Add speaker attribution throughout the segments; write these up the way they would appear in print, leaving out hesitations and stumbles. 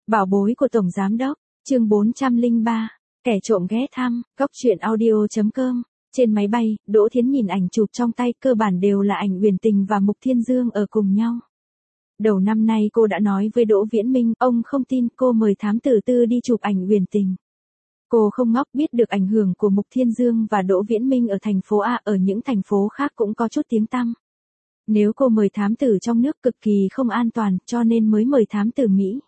Speaker 1: Bảo bối của Tổng Giám Đốc, chương 403, kẻ trộm ghé thăm, góc truyện audio.com. Trên máy bay, Đỗ Thiến nhìn ảnh chụp trong tay, cơ bản đều là ảnh Uyển Tình và Mục Thiên Dương ở cùng nhau. Đầu năm nay cô đã nói với Đỗ Viễn Minh, ông không tin, cô mời thám tử Tư đi chụp ảnh Uyển Tình. Cô không ngốc, biết được ảnh hưởng của Mục Thiên Dương và Đỗ Viễn Minh ở thành phố A, ở những thành phố khác cũng có chút tiếng tăm. Nếu cô mời thám tử trong nước cực kỳ không an toàn, cho nên mới mời thám tử Mỹ.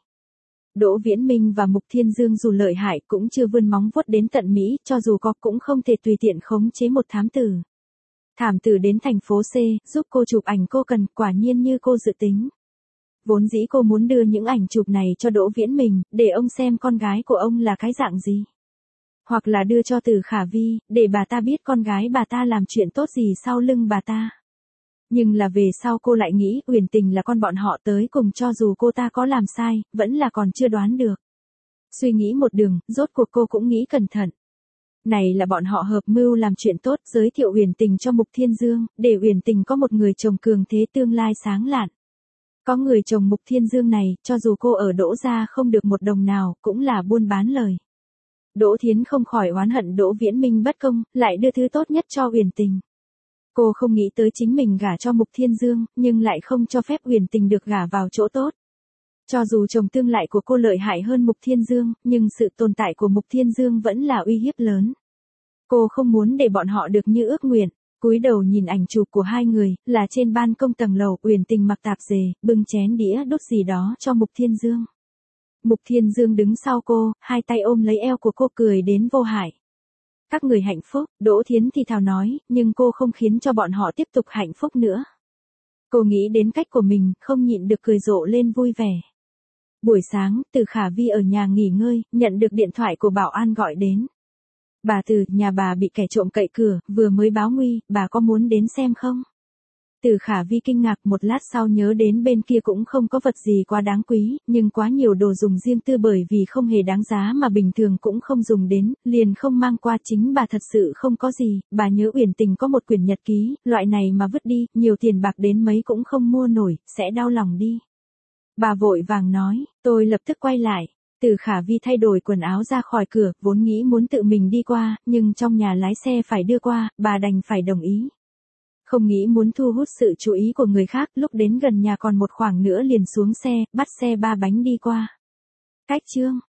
Speaker 1: Đỗ Viễn Minh và Mục Thiên Dương dù lợi hại cũng chưa vươn móng vuốt đến tận Mỹ, cho dù có cũng không thể tùy tiện khống chế một thám tử. Thám tử đến thành phố C, giúp cô chụp ảnh cô cần, quả nhiên như cô dự tính. Vốn dĩ cô muốn đưa những ảnh chụp này cho Đỗ Viễn Minh, để ông xem con gái của ông là cái dạng gì. Hoặc là đưa cho Từ Khả Vi, để bà ta biết con gái bà ta làm chuyện tốt gì sau lưng bà ta. Nhưng là về sau cô lại nghĩ Uyển Tình là con bọn họ tới cùng, cho dù cô ta có làm sai, vẫn là còn chưa đoán được. Suy nghĩ một đường, rốt cuộc cô cũng nghĩ cẩn thận. Này là bọn họ hợp mưu làm chuyện tốt, giới thiệu Uyển Tình cho Mục Thiên Dương, để Uyển Tình có một người chồng cường thế tương lai sáng lạn. Có người chồng Mục Thiên Dương này, cho dù cô ở Đỗ gia không được một đồng nào, cũng là buôn bán lời. Đỗ Thiến không khỏi oán hận Đỗ Viễn Minh bất công, lại đưa thứ tốt nhất cho Uyển Tình. Cô không nghĩ tới chính mình gả cho Mục Thiên Dương, nhưng lại không cho phép Uyển Tình được gả vào chỗ tốt. Cho dù chồng tương lại của cô lợi hại hơn Mục Thiên Dương, nhưng sự tồn tại của Mục Thiên Dương vẫn là uy hiếp lớn. Cô không muốn để bọn họ được như ước nguyện. Cúi đầu nhìn ảnh chụp của hai người, là trên ban công tầng lầu, Uyển Tình mặc tạp dề, bưng chén đĩa đút gì đó cho Mục Thiên Dương. Mục Thiên Dương đứng sau cô, hai tay ôm lấy eo của cô cười đến vô hại. Các người hạnh phúc, Đỗ Thiến thì thào nói, nhưng cô không khiến cho bọn họ tiếp tục hạnh phúc nữa. Cô nghĩ đến cách của mình, không nhịn được cười rộ lên vui vẻ. Buổi sáng, Từ Khả Vi ở nhà nghỉ ngơi, nhận được điện thoại của bảo an gọi đến. Bà Từ, nhà bà bị kẻ trộm cậy cửa, vừa mới báo nguy, bà có muốn đến xem không? Từ Khả Vi kinh ngạc, một lát sau nhớ đến bên kia cũng không có vật gì quá đáng quý, nhưng quá nhiều đồ dùng riêng tư bởi vì không hề đáng giá mà bình thường cũng không dùng đến, liền không mang qua. Chính bà thật sự không có gì, bà nhớ Uyển Tình có một quyển nhật ký, loại này mà vứt đi, nhiều tiền bạc đến mấy cũng không mua nổi, sẽ đau lòng đi. Bà vội vàng nói, tôi lập tức quay lại. Từ Khả Vi thay đổi quần áo ra khỏi cửa, vốn nghĩ muốn tự mình đi qua, nhưng trong nhà lái xe phải đưa qua, bà đành phải đồng ý. Không nghĩ muốn thu hút sự chú ý của người khác, lúc đến gần nhà còn một khoảng nữa liền xuống xe, bắt xe ba bánh đi qua. Cách chương